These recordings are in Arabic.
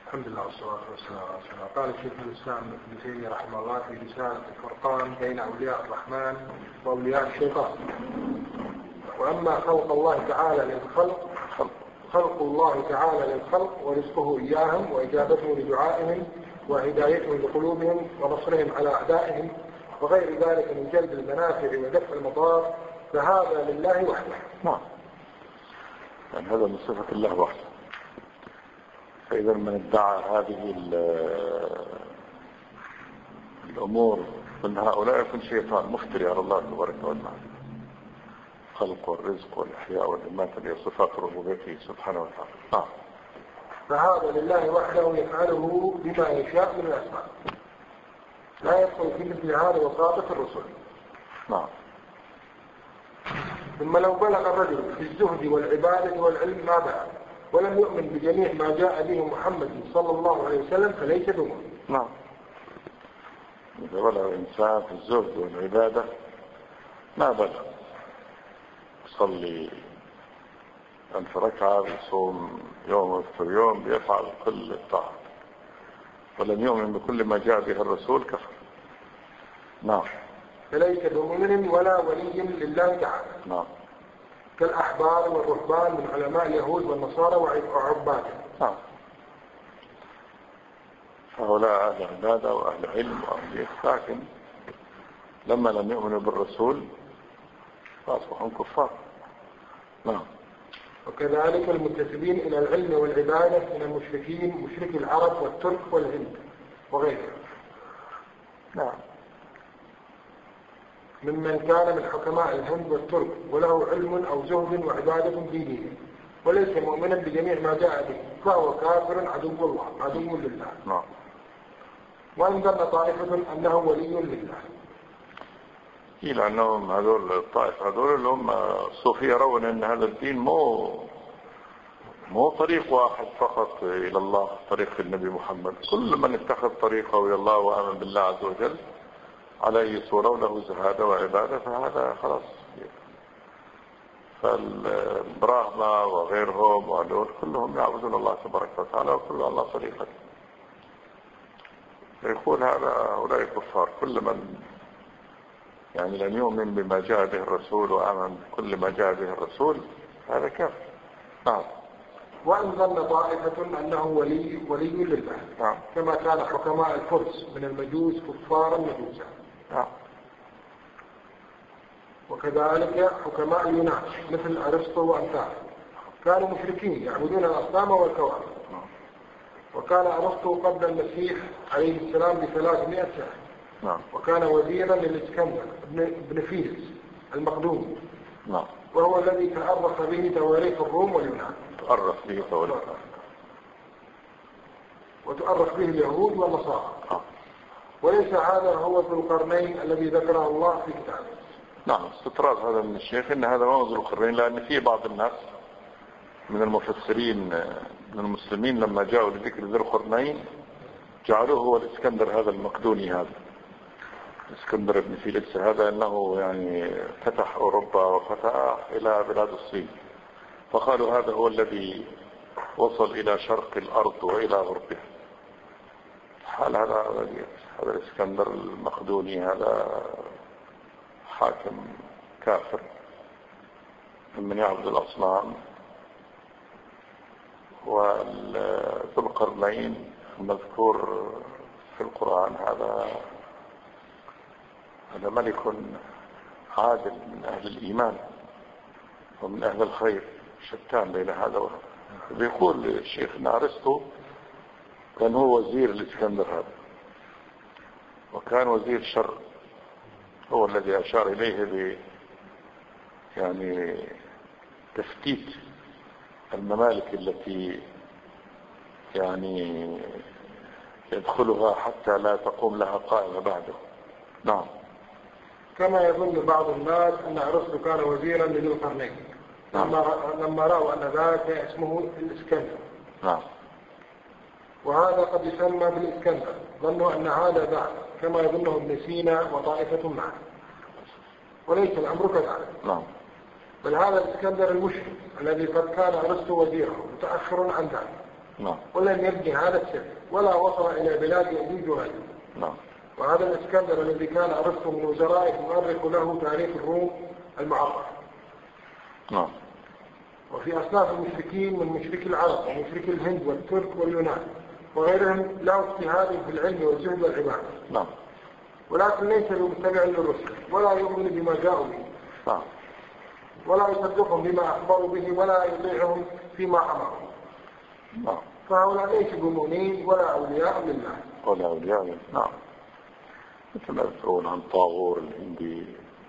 الحمد لله والصلاة والسلام على رسول الله. قال الشيخ الإسلام ابن تيمية رحمه الله في رسالة الفرقان بين أولياء الرحمن وأولياء الشيطان: وأما خلق الله تعالى للخلق خلق الله تعالى للخلق ورزقه إياهم وإجابته لدعائهم وهدايته لقلوبهم ونصرهم على أعدائهم وغير ذلك من جلب المنافع ودفع المضار، فهذا لله وحده. نعم، يعني هذا من صفة الله وحده. فإذا من ادعى هذه الأمور من هؤلاء يكون شيطان مفتري على الله تبارك وتعالى. الخلق والرزق والإحياء والإماتة هي صفات ربوبيته سبحانه وتعالى. فهذا لله وحده يفعله بما يشاء من الأسماء، لا يدخل في مثل هذا وساطة الرسل. نعم. ثم لو بلغ الرجل في الزهد والعبادة والعلم ما بلغ ولم يؤمن بجميع ما جاء به محمد صلى الله عليه وسلم فليس بمؤمن. نعم. إذا بلغ الإنسان في الزهد والعبادة ما بلغ، يصلي 1000 ركعة، بيصوم يوم ويفطر يوم، بيفعل كل الطاعات، ولم يؤمن بكل ما جاء به الرسول كفر. نعم. فليس بمؤمن ولا ولي لله تعالى. نعم. كالأحبار والرهبان من علماء اليهود والنصارى وعبادهم. نعم. هؤلاء أهل عبادة وأهل علم وأهل لكن لما لم يؤمنوا بالرسول فأصبحوا كفار. نعم. وكذلك المنتسبين إلى العلم والعبادة من المشركين، مشركي العرب والترك والهند وغيرهم. نعم. ممن كان من حكماء الهند والترك وله علم أو زهد وعبادة في دينه وليس مؤمنا بجميع ما جاء به فهو كافر عدو الله عدو لله. نعم. وإن ظن طائفة أنه ولي لله. إلى أنهم هذول الطائفة هذول اللي هم الصوفية يرون أن هذا الدين مو طريق واحد فقط إلى الله، طريق النبي محمد. كل من اتخذ طريقه إلى الله وآمن بالله عز وجل على أي صورة وله زهادة وعبادة فهذا خلاص. فالبراهمة وغيرهم وهذول كلهم يعبدون الله تبارك وتعالى وكل الله طريقة. يقول هؤلاء كفار. كل من يعني لم يؤمن بما جاء به الرسول وآمن بكل ما جاء به الرسول هذا كافر. نعم. وإن ظن طائفة أنه ولي لله. نعم. كما كان حكماء الفرس من المجوس كفارا مجوسا. نعم. وكذلك حكماء اليونان مثل أرسطو وأمثاله كانوا مشركين يعبدون الأصنام والكواكب. وكان أرسطو قبل المسيح عليه السلام ب300 سنة. نعم. وكان وزيرا للإسكندر بن فيلس المقدوني. نعم. وهو الذي تأرخ به تواريخ الروم واليونان. تؤرخ به تواريخ وتؤرخ به اليهود والنصارى. وليس هذا هو ذو القرنين الذي ذكره الله في كتابه. نعم. استطراد هذا من الشيخ ان هذا هو ذو القرنين، لان في بعض الناس من المفسرين من المسلمين لما جاءوا لذكر ذو القرنين جعلوه هو الاسكندر هذا المقدوني، هذا اسكندر بن فيليكس هذا، انه يعني فتح اوروبا وفتح الى بلاد الصين، فقالوا هذا هو الذي وصل الى شرق الارض والى غربها. حال هذا الاسكندر المقدوني هذا حاكم كافر من يعبد الأصنام. وذو القرنين المذكور في القرآن هذا ملك عادل من أهل الإيمان ومن أهل الخير، شتان بين هذا وهذا. بيقول الشيخ أرسطو كان هو وزير الإسكندر هذا، وكان وزير شر، هو الذي أشار إليه يعني تفتيت الممالك التي يعني يدخلها حتى لا تقوم لها قائمة بعده. نعم. كما يظن بعض الناس أن أرسطو كان وزيرا لذي القرنين. نعم. لما رأوا أن ذاك اسمه الإسكندر. نعم. وهذا قد يسمى بالإسكندر، ظنوا أن هذا ذاك كما يظنه ابن سينا وطائفة معه، وليس الأمر كذلك. نعم. بل هذا الإسكندر المشرك الذي قد كان أرسطو وزيره متأخر عن ذلك. نعم. ولم يبني هذا السر ولا وصل إلى بلاد يأجوج وماجوج. نعم. وهذا الإسكندر الذي كان أرسطو من وزرائه يؤرخ له تاريخ الروم المعرف. نعم. وفي أصناف المشركين من مشركي العرب ومشركي الهند والترك واليونان وغيرهم له اجتهاد في العلم والزهد والعبادة. نعم. ولكن ليس بمتبع للرسل ولا يؤمن بما جاءوا به. نعم. ولا يصدقهم بما أخبروا به ولا يطيعهم فيما أمروا. نعم. فهؤلاء ليسوا بمؤمنين ولا أولياء لله. ولا أولياء لله. نعم. مثل ما يذكرون عن طاغور الهندي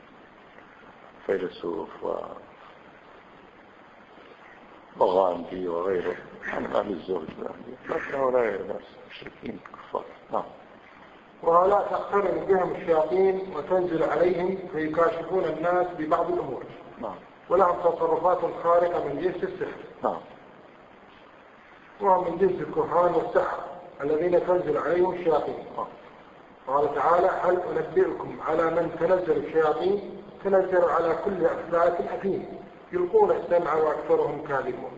فيلسوف وغاندي وغيره عن أهل الزهد، لكن هؤلاء الناس مشركين كفار. نعم. وهؤلاء تقترن بهم الشياطين وتنزل عليهم فيكاشفون الناس ببعض الأمور. نعم. ولهم تصرفات خارقة من جنس السحر. نعم. وهم من جنس الكهان والسحر الذين تنزل عليهم الشياطين. قال تعالى: هل أنبئكم على من تنزل الشياطين؟ تنزل على كل أفلاك أثيم يلقون السمع وأكثرهم كاذبون.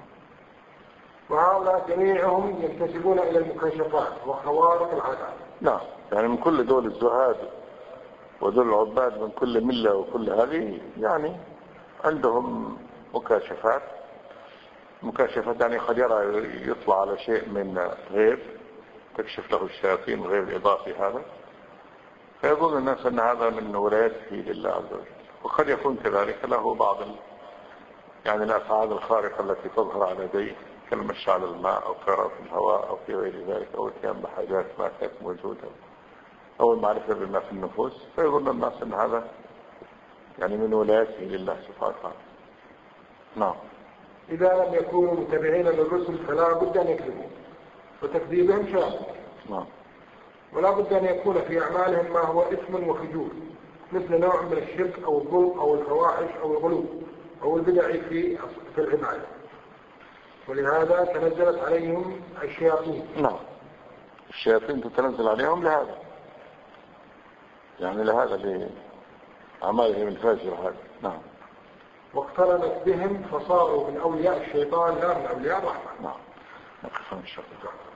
وهؤلاء جميعهم ينتسبون إلى المكاشفات وخوارق العادات. نعم. يعني من كل دول الزهاد ودول العباد من كل ملة وكل هذه يعني عندهم مكاشفات يعني قد يرى يطلع على شيء من غيب تكشف له الشياطين الغيب الإضافي هذا، فيظن الناس أن هذا من ولايته لله عز وجل. وقد يكون كذلك له بعض يعني الأفعال الخارقة التي تظهر على يديه كالمشي على الماء أو قراءة الهواء أو في غير ذلك، أو القيام بحاجات ما كانت موجودة أو المعرفة بما في النفوس، فيظن الناس أن هذا يعني من ولايته لله سبحانه وتعالى. نعم. إذا لم يكونوا متبعين للرسل فلا بد أن يكذبوا، وتكذيبهم شاق. نعم. ولا بد أن يكون في أعمالهم ما هو إثم وفجور، مثل نوع من الشرك أو الظلم أو الفواحش أو الغلو أو البدع في العبادة. ولهذا تنزلت عليهم الشياطين. نعم. الشياطين تتنزل عليهم لهذا، يعني لهذا لأعمالهم الفاجرة هذا. نعم. واقترنت بهم فصاروا من أولياء الشيطان لا من أولياء الرحمن. نعم. نقف إن شاء الله.